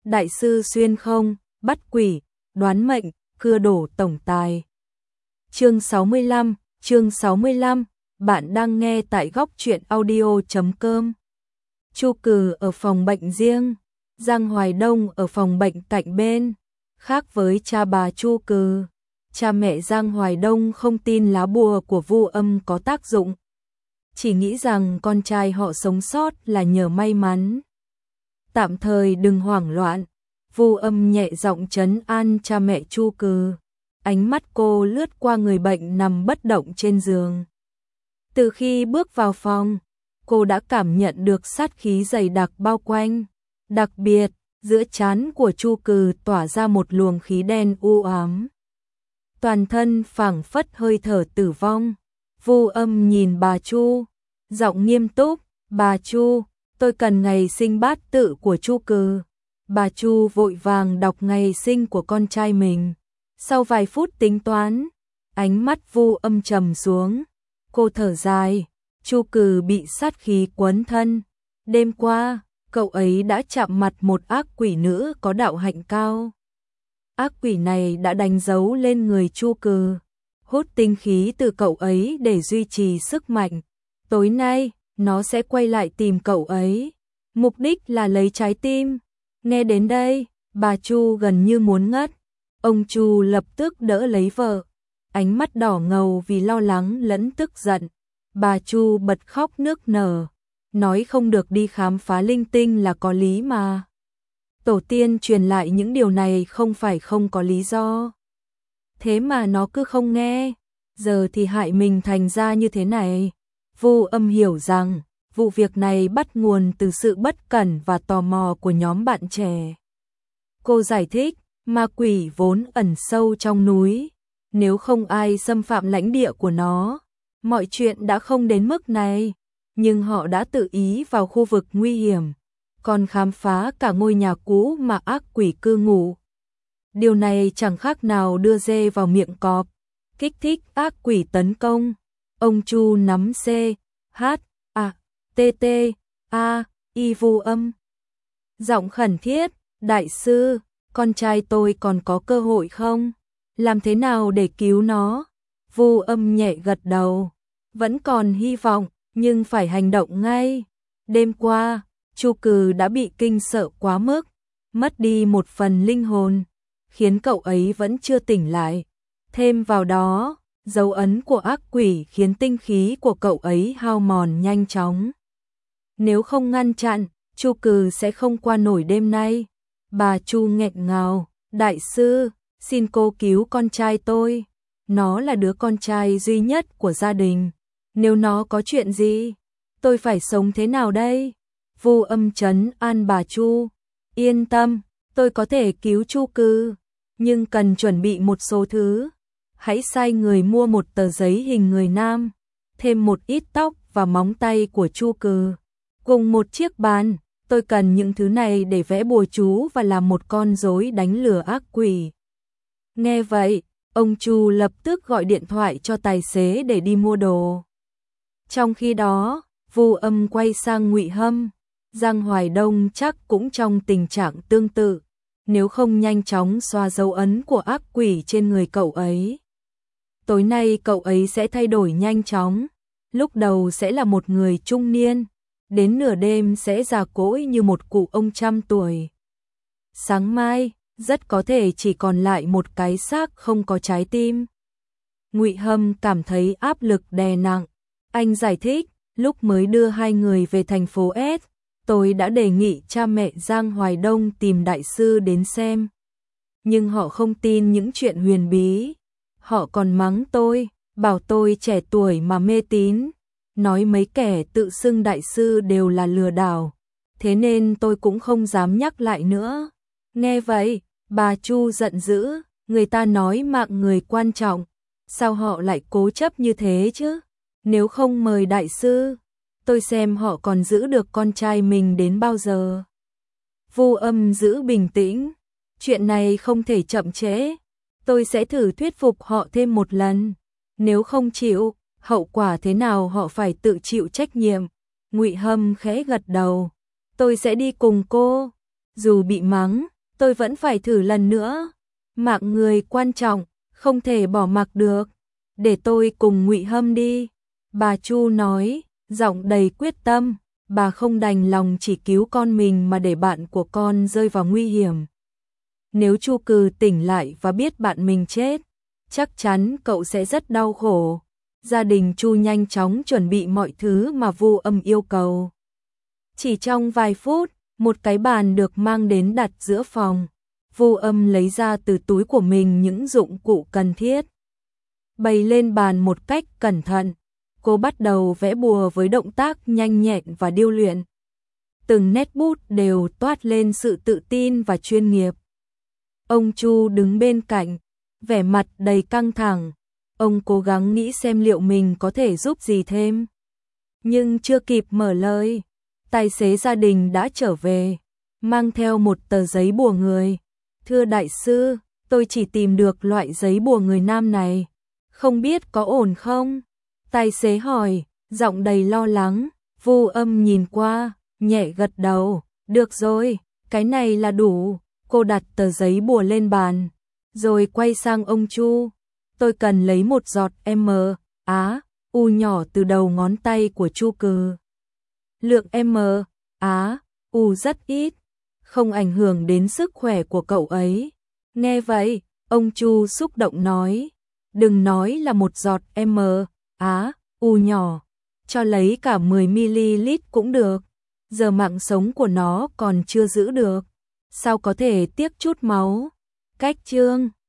đại sư xuyên không, bắt quỷ, đoán mệnh, cưa đổ tổng tài. Chương 65, bạn đang nghe tại góc truyện audio.com. Chu Cừ ở phòng bệnh riêng, Giang Hoài Đông ở phòng bệnh cạnh bên. Khác với cha bà Chu Cừ, cha mẹ Giang Hoài Đông không tin lá bùa của Vu Âm có tác dụng, chỉ nghĩ rằng con trai họ sống sót là nhờ may mắn. Tạm thời đừng hoảng loạn, Vu Âm nhẹ giọng trấn an cha mẹ Chu Cừ. Ánh mắt cô lướt qua người bệnh nằm bất động trên giường. Từ khi bước vào phòng, cô đã cảm nhận được sát khí dày đặc bao quanh. Đặc biệt, giữa trán của Chu Cừ tỏa ra một luồng khí đen u ám. Toàn thân phảng phất hơi thở tử vong. Vu Âm nhìn bà Chu, giọng nghiêm túc, "Bà Chu, tôi cần ngày sinh bát tự của Chu Cừ." Bà Chu vội vàng đọc ngày sinh của con trai mình. Sau vài phút tính toán, ánh mắt Vu Âm trầm xuống. Cô thở dài, Chu Cừ bị sát khí quấn thân. Đêm qua, cậu ấy đã chạm mặt một ác quỷ nữ có đạo hạnh cao. Ác quỷ này đã đánh dấu lên người Chu Cừ, hút tinh khí từ cậu ấy để duy trì sức mạnh. Tối nay, nó sẽ quay lại tìm cậu ấy. Mục đích là lấy trái tim. Nghe đến đây, bà Chu gần như muốn ngất. Ông Chu lập tức đỡ lấy vợ, ánh mắt đỏ ngầu vì lo lắng lẫn tức giận. Bà Chu bật khóc nức nở, nói không được đi khám phá linh tinh là có lý mà. Tổ tiên truyền lại những điều này không phải không có lý do. Thế mà nó cứ không nghe, giờ thì hại mình thành ra như thế này. Vu Âm hiểu rằng, vụ việc này bắt nguồn từ sự bất cẩn và tò mò của nhóm bạn trẻ. Cô giải thích, ma quỷ vốn ẩn sâu trong núi, nếu không ai xâm phạm lãnh địa của nó, mọi chuyện đã không đến mức này, nhưng họ đã tự ý vào khu vực nguy hiểm, còn khám phá cả ngôi nhà cũ mà ác quỷ cư ngụ. Điều này chẳng khác nào đưa dê vào miệng cọp, kích thích ác quỷ tấn công. Ông Chu nắm C, H, A, T, T, A, I Vu Âm. Giọng khẩn thiết, đại sư, con trai tôi còn có cơ hội không? Làm thế nào để cứu nó? Vu Âm nhẹ gật đầu. Vẫn còn hy vọng, nhưng phải hành động ngay. Đêm qua, Chu Cừ đã bị kinh sợ quá mức, mất đi một phần linh hồn, khiến cậu ấy vẫn chưa tỉnh lại. Thêm vào đó, dấu ấn của ác quỷ khiến tinh khí của cậu ấy hao mòn nhanh chóng. Nếu không ngăn chặn, Chu Cừ sẽ không qua nổi đêm nay. Bà Chu nghẹn ngào, đại sư, xin cô cứu con trai tôi. Nó là đứa con trai duy nhất của gia đình. Nếu nó có chuyện gì, tôi phải sống thế nào đây? Vu Âm trấn an bà Chu, yên tâm, tôi có thể cứu Chu Cừ, nhưng cần chuẩn bị một số thứ. Hãy sai người mua một tờ giấy hình người nam, thêm một ít tóc và móng tay của Chu Cừ, cùng một chiếc bàn. Tôi cần những thứ này để vẽ bùa chú và làm một con rối đánh lừa ác quỷ. Nghe vậy, ông Chu lập tức gọi điện thoại cho tài xế để đi mua đồ. Trong khi đó, Vu Âm quay sang Ngụy Hâm. Giang Hoài Đông chắc cũng trong tình trạng tương tự, nếu không nhanh chóng xóa dấu ấn của ác quỷ trên người cậu ấy. Tối nay cậu ấy sẽ thay đổi nhanh chóng, lúc đầu sẽ là một người trung niên, đến nửa đêm sẽ già cỗi như một cụ ông trăm tuổi. Sáng mai, rất có thể chỉ còn lại một cái xác không có trái tim. Ngụy Hâm cảm thấy áp lực đè nặng. Anh giải thích, lúc mới đưa hai người về thành phố S, tôi đã đề nghị cha mẹ Giang Hoài Đông tìm đại sư đến xem. Nhưng họ không tin những chuyện huyền bí. Họ còn mắng tôi, bảo tôi trẻ tuổi mà mê tín, nói mấy kẻ tự xưng đại sư đều là lừa đảo. Thế nên tôi cũng không dám nhắc lại nữa. Nghe vậy, bà Chu giận dữ, người ta nói mạng người quan trọng, sao họ lại cố chấp như thế chứ? Nếu không mời đại sư, tôi xem họ còn giữ được con trai mình đến bao giờ. Vu Âm giữ bình tĩnh, chuyện này không thể chậm trễ, tôi sẽ thử thuyết phục họ thêm một lần, nếu không chịu, hậu quả thế nào họ phải tự chịu trách nhiệm. Ngụy Hâm khẽ gật đầu, tôi sẽ đi cùng cô, dù bị mắng, tôi vẫn phải thử lần nữa. Mạng người quan trọng, không thể bỏ mặc được. Để tôi cùng Ngụy Hâm đi. Bà Chu nói, giọng đầy quyết tâm. Bà không đành lòng chỉ cứu con mình mà để bạn của con rơi vào nguy hiểm. Nếu Chu Cừ tỉnh lại và biết bạn mình chết, chắc chắn cậu sẽ rất đau khổ. Gia đình Chu nhanh chóng chuẩn bị mọi thứ mà Vu Âm yêu cầu. Chỉ trong vài phút, một cái bàn được mang đến đặt giữa phòng. Vu Âm lấy ra từ túi của mình những dụng cụ cần thiết. Bày lên bàn một cách cẩn thận. Cô bắt đầu vẽ bùa với động tác nhanh nhẹn và điêu luyện. Từng nét bút đều toát lên sự tự tin và chuyên nghiệp. Ông Chu đứng bên cạnh, vẻ mặt đầy căng thẳng. Ông cố gắng nghĩ xem liệu mình có thể giúp gì thêm. Nhưng chưa kịp mở lời, tài xế gia đình đã trở về, mang theo một tờ giấy bùa người. Thưa đại sư, tôi chỉ tìm được loại giấy bùa người nam này. Không biết có ổn không? Tài xế hỏi, giọng đầy lo lắng. Vu Âm nhìn qua, nhẹ gật đầu. Được rồi, cái này là đủ. Cô đặt tờ giấy bùa lên bàn, rồi quay sang ông Chu. Tôi cần lấy một giọt U nhỏ từ đầu ngón tay của Chu Cừ. Lượng U rất ít, không ảnh hưởng đến sức khỏe của cậu ấy. Nghe vậy, ông Chu xúc động nói, đừng nói là một giọt U nhỏ, cho lấy cả 10ml cũng được. Giờ mạng sống của nó còn chưa giữ được, sao có thể tiếc chút máu. Cách chương